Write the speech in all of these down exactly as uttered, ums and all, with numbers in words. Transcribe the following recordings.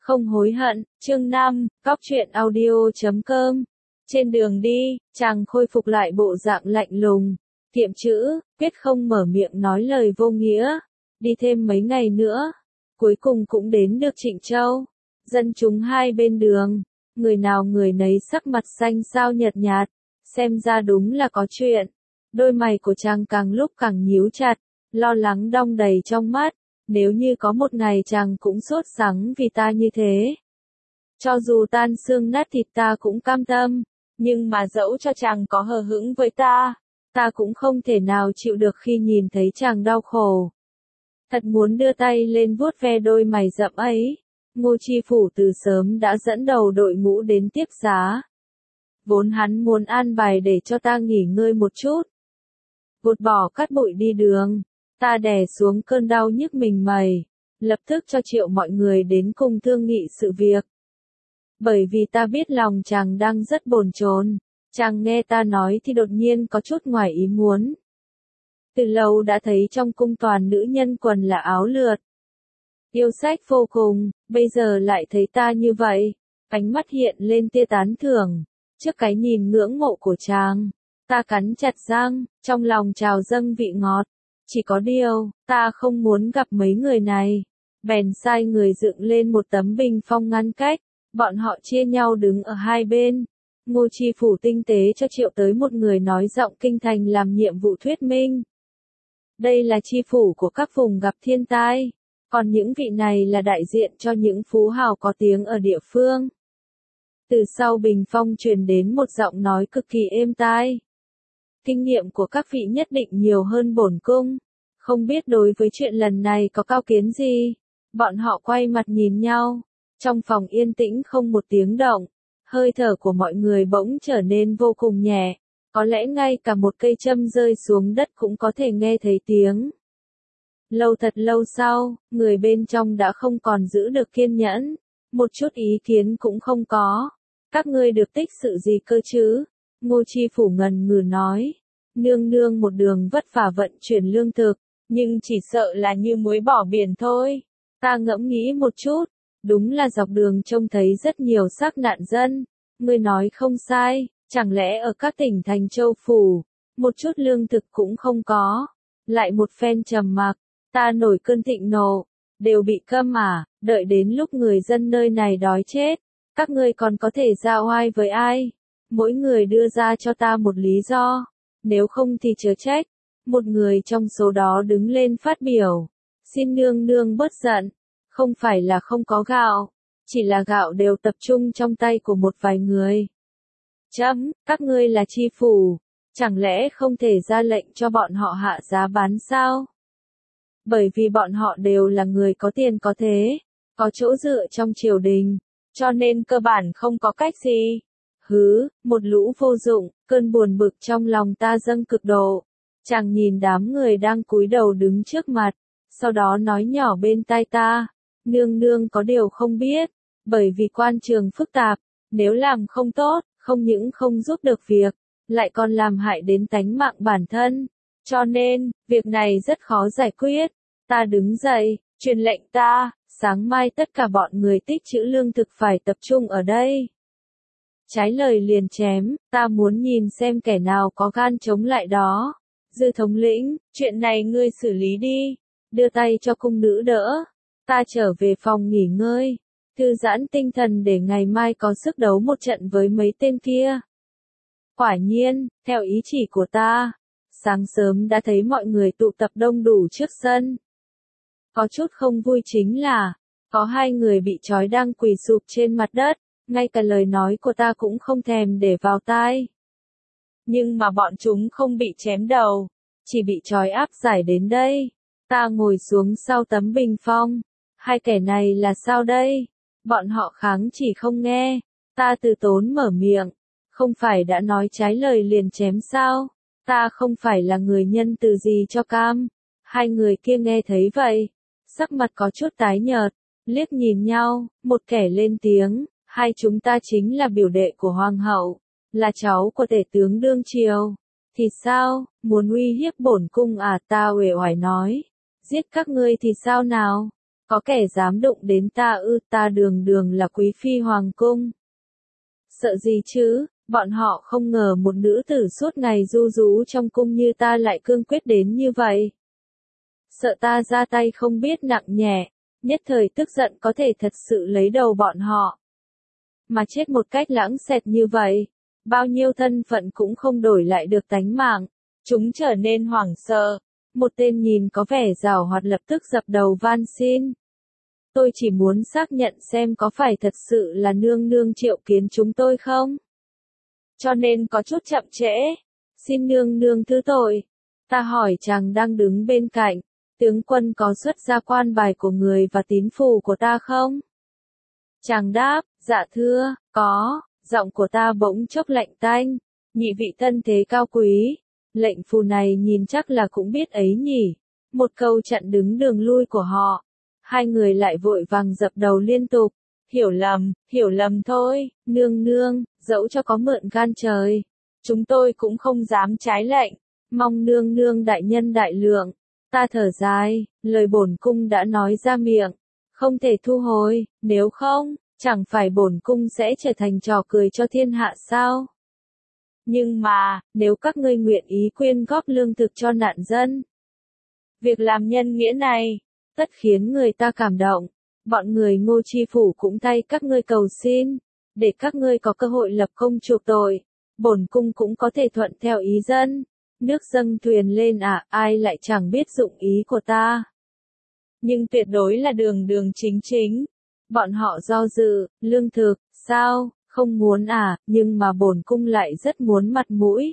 Không hối hận, chương năm, cóc truyện audio chấm com. Trên đường đi, chàng khôi phục lại bộ dạng lạnh lùng, tiệm chữ, quyết không mở miệng nói lời vô nghĩa. Đi thêm mấy ngày nữa, cuối cùng cũng đến được Trịnh Châu. Dân chúng hai bên đường, người nào người nấy sắc mặt xanh xao nhợt nhạt, xem ra đúng là có chuyện. Đôi mày của chàng càng lúc càng nhíu chặt, lo lắng đong đầy trong mắt. Nếu như có một ngày chàng cũng sốt sắng vì ta như thế, cho dù tan xương nát thịt ta cũng cam tâm, nhưng mà dẫu cho chàng có hờ hững với ta, ta cũng không thể nào chịu được khi nhìn thấy chàng đau khổ. Thật muốn đưa tay lên vuốt ve đôi mày rậm ấy. Ngô Chi Phủ từ sớm đã dẫn đầu đội ngũ đến tiếp giá. Vốn hắn muốn an bài để cho ta nghỉ ngơi một chút, vụt bỏ cát bụi đi đường. Ta đè xuống cơn đau nhức mình mày, lập tức cho triệu mọi người đến cùng thương nghị sự việc. Bởi vì ta biết lòng chàng đang rất bồn chồn, chàng nghe ta nói thì đột nhiên có chút ngoài ý muốn. Từ lâu đã thấy trong cung toàn nữ nhân quần là áo lượt, yêu sách vô cùng, bây giờ lại thấy ta như vậy, ánh mắt hiện lên tia tán thưởng, trước cái nhìn ngưỡng mộ của chàng, ta cắn chặt răng, trong lòng trào dâng vị ngọt. Chỉ có điều, ta không muốn gặp mấy người này. Bèn sai người dựng lên một tấm bình phong ngăn cách, bọn họ chia nhau đứng ở hai bên. Ngô Chi Phủ tinh tế cho triệu tới một người nói giọng kinh thành làm nhiệm vụ thuyết minh. Đây là chi phủ của các vùng gặp thiên tai, còn những vị này là đại diện cho những phú hào có tiếng ở địa phương. Từ sau bình phong truyền đến một giọng nói cực kỳ êm tai. Kinh nghiệm của các vị nhất định nhiều hơn bổn cung, không biết đối với chuyện lần này có cao kiến gì. Bọn họ quay mặt nhìn nhau, trong phòng yên tĩnh không một tiếng động, hơi thở của mọi người bỗng trở nên vô cùng nhẹ, có lẽ ngay cả một cây châm rơi xuống đất cũng có thể nghe thấy tiếng. Lâu thật lâu sau, người bên trong đã không còn giữ được kiên nhẫn, một chút ý kiến cũng không có. Các ngươi được tích sự gì cơ chứ? Ngô Chi Phủ ngần ngừ nói, nương nương một đường vất vả vận chuyển lương thực, nhưng chỉ sợ là như muối bỏ biển thôi. Ta ngẫm nghĩ một chút, đúng là dọc đường trông thấy rất nhiều xác nạn dân. Ngươi nói không sai, chẳng lẽ ở các tỉnh thành châu phủ, một chút lương thực cũng không có. Lại một phen trầm mặc, ta nổi cơn thịnh nộ, đều bị câm à, đợi đến lúc người dân nơi này đói chết, các ngươi còn có thể ra oai với ai? Mỗi người đưa ra cho ta một lý do, nếu không thì chớ trách. Một người trong số đó đứng lên phát biểu, xin nương nương bớt giận, không phải là không có gạo, chỉ là gạo đều tập trung trong tay của một vài người. Chấm, các ngươi là chi phủ, chẳng lẽ không thể ra lệnh cho bọn họ hạ giá bán sao? Bởi vì bọn họ đều là người có tiền có thế, có chỗ dựa trong triều đình, cho nên cơ bản không có cách gì. Hứ, một lũ vô dụng, cơn buồn bực trong lòng ta dâng cực độ. Chàng nhìn đám người đang cúi đầu đứng trước mặt, sau đó nói nhỏ bên tai ta, nương nương có điều không biết, bởi vì quan trường phức tạp, nếu làm không tốt, không những không giúp được việc, lại còn làm hại đến tánh mạng bản thân, cho nên, việc này rất khó giải quyết. Ta đứng dậy, truyền lệnh ta, sáng mai tất cả bọn người tích trữ lương thực phải tập trung ở đây. Trái lời liền chém, ta muốn nhìn xem kẻ nào có gan chống lại đó. Dư thống lĩnh, chuyện này ngươi xử lý đi, đưa tay cho cung nữ đỡ. Ta trở về phòng nghỉ ngơi, thư giãn tinh thần để ngày mai có sức đấu một trận với mấy tên kia. Quả nhiên, theo ý chỉ của ta, sáng sớm đã thấy mọi người tụ tập đông đủ trước sân. Có chút không vui chính là, có hai người bị trói đang quỳ sụp trên mặt đất, ngay cả lời nói của ta cũng không thèm để vào tai. Nhưng mà bọn chúng không bị chém đầu, chỉ bị trói áp giải đến đây. Ta ngồi xuống sau tấm bình phong. Hai kẻ này là sao đây? Bọn họ kháng chỉ không nghe. Ta từ tốn mở miệng. Không phải đã nói trái lời liền chém sao? Ta không phải là người nhân từ gì cho cam. Hai người kia nghe thấy vậy, sắc mặt có chút tái nhợt, liếc nhìn nhau, một kẻ lên tiếng, hai chúng ta chính là biểu đệ của hoàng hậu, là cháu của tể tướng đương triều. Thì sao, muốn uy hiếp bổn cung à? Ta uể oải nói, giết các ngươi thì sao nào? Có kẻ dám đụng đến ta ư, ta đường đường là quý phi hoàng cung. Sợ gì chứ, bọn họ không ngờ một nữ tử suốt ngày ru rú trong cung như ta lại cương quyết đến như vậy. Sợ ta ra tay không biết nặng nhẹ, nhất thời tức giận có thể thật sự lấy đầu bọn họ. Mà chết một cách lãng xẹt như vậy, bao nhiêu thân phận cũng không đổi lại được tánh mạng. Chúng trở nên hoảng sợ. Một tên nhìn có vẻ giàu hoạt lập tức dập đầu van xin. Tôi chỉ muốn xác nhận xem có phải thật sự là nương nương triệu kiến chúng tôi không? Cho nên có chút chậm trễ. Xin nương nương thứ tội. Ta hỏi chàng đang đứng bên cạnh, tướng quân có xuất ra quan bài của người và tín phù của ta không? Chàng đáp, dạ thưa, có. Giọng của ta bỗng chốc lạnh tanh. Nhị vị thân thế cao quý. Lệnh phù này nhìn chắc là cũng biết ấy nhỉ. Một câu chặn đứng đường lui của họ. Hai người lại vội vàng dập đầu liên tục. Hiểu lầm, hiểu lầm thôi, nương nương, dẫu cho có mượn gan trời. Chúng tôi cũng không dám trái lệnh. Mong nương nương đại nhân đại lượng. Ta thở dài, lời bổn cung đã nói ra miệng. Không thể thu hồi, nếu không, chẳng phải bổn cung sẽ trở thành trò cười cho thiên hạ sao? Nhưng mà, nếu các ngươi nguyện ý quyên góp lương thực cho nạn dân, việc làm nhân nghĩa này, tất khiến người ta cảm động. Bọn người Ngô Chi Phủ cũng thay các ngươi cầu xin, để các ngươi có cơ hội lập công chuộc tội. Bổn cung cũng có thể thuận theo ý dân. Nước dâng thuyền lên à, ai lại chẳng biết dụng ý của ta. Nhưng tuyệt đối là đường đường chính chính. Bọn họ do dự, lương thực, sao, không muốn à, nhưng mà bổn cung lại rất muốn mặt mũi.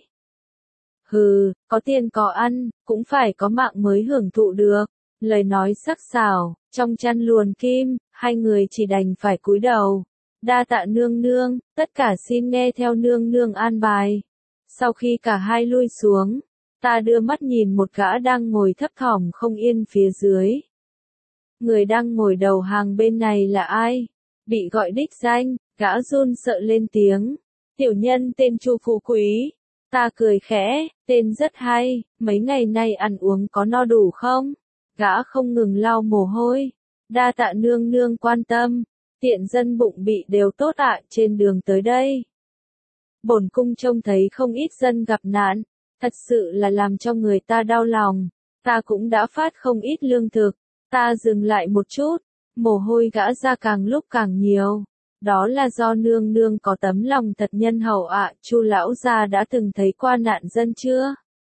Hừ, có tiền có ăn, cũng phải có mạng mới hưởng thụ được. Lời nói sắc sảo, trong chăn luồn kim, hai người chỉ đành phải cúi đầu. Đa tạ nương nương, tất cả xin nghe theo nương nương an bài. Sau khi cả hai lui xuống, ta đưa mắt nhìn một gã đang ngồi thấp thỏm không yên phía dưới. Người đang ngồi đầu hàng bên này là ai? Bị gọi đích danh, gã run sợ lên tiếng. Tiểu nhân tên Chu Phú Quý. Ta cười khẽ, tên rất hay, mấy ngày nay ăn uống có no đủ không? Gã không ngừng lau mồ hôi. Đa tạ nương nương quan tâm. Tiện dân bụng bị đều tốt ạ, trên đường tới đây. Bổn cung trông thấy không ít dân gặp nạn, thật sự là làm cho người ta đau lòng. Ta cũng đã phát không ít lương thực. Ta dừng lại một chút, mồ hôi gã ra càng lúc càng nhiều. Đó là do nương nương có tấm lòng thật nhân hậu ạ. Chu lão gia đã từng thấy qua nạn dân chưa?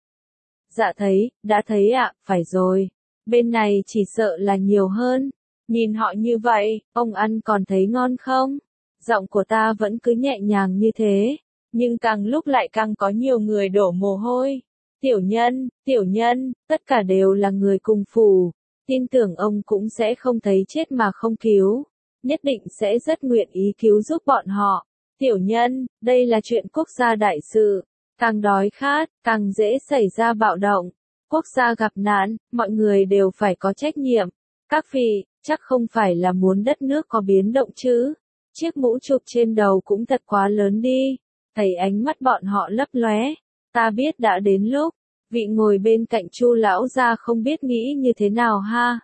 Dạ thấy, đã thấy ạ, phải rồi. Bên này chỉ sợ là nhiều hơn. Nhìn họ như vậy, ông ăn còn thấy ngon không? Giọng của ta vẫn cứ nhẹ nhàng như thế, nhưng càng lúc lại càng có nhiều người đổ mồ hôi. Tiểu nhân, tiểu nhân, tất cả đều là người cùng phủ. Tin tưởng ông cũng sẽ không thấy chết mà không cứu. Nhất định sẽ rất nguyện ý cứu giúp bọn họ. Tiểu nhân, đây là chuyện quốc gia đại sự. Càng đói khát, càng dễ xảy ra bạo động. Quốc gia gặp nạn, mọi người đều phải có trách nhiệm. Các vị, chắc không phải là muốn đất nước có biến động chứ. Chiếc mũ chụp trên đầu cũng thật quá lớn đi. Thấy ánh mắt bọn họ lấp lóe. Ta biết đã đến lúc. Vị ngồi bên cạnh Chu lão gia không biết nghĩ như thế nào ha.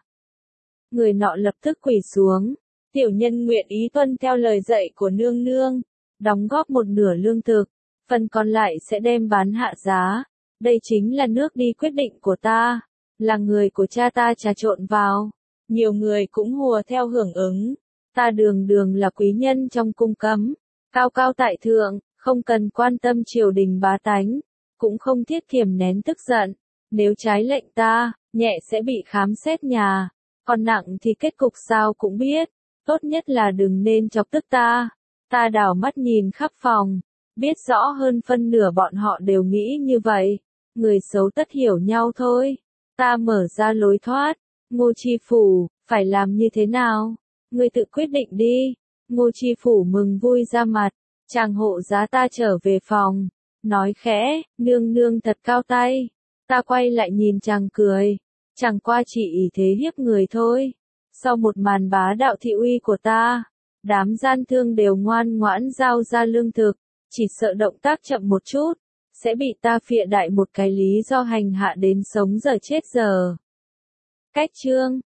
Người nọ lập tức quỳ xuống. Tiểu nhân nguyện ý tuân theo lời dạy của nương nương. Đóng góp một nửa lương thực. Phần còn lại sẽ đem bán hạ giá. Đây chính là nước đi quyết định của ta. Là người của cha ta trà trộn vào. Nhiều người cũng hùa theo hưởng ứng. Ta đường đường là quý nhân trong cung cấm. Cao cao tại thượng, không cần quan tâm triều đình bá tánh. Cũng không thiết kiềm nén tức giận. Nếu trái lệnh ta, nhẹ sẽ bị khám xét nhà. Còn nặng thì kết cục sao cũng biết. Tốt nhất là đừng nên chọc tức ta. Ta đảo mắt nhìn khắp phòng. Biết rõ hơn phân nửa bọn họ đều nghĩ như vậy. Người xấu tất hiểu nhau thôi. Ta mở ra lối thoát. Ngô Chi Phủ, phải làm như thế nào? Ngươi tự quyết định đi. Ngô Chi Phủ mừng vui ra mặt. Chàng hộ giá ta trở về phòng. Nói khẽ, nương nương thật cao tay. Ta quay lại nhìn chàng cười. Chẳng qua chỉ ý thế hiếp người thôi. Sau một màn bá đạo thị uy của ta, đám gian thương đều ngoan ngoãn giao ra lương thực. Chỉ sợ động tác chậm một chút, sẽ bị ta phịa đại một cái lý do hành hạ đến sống giờ chết giờ. Cách chương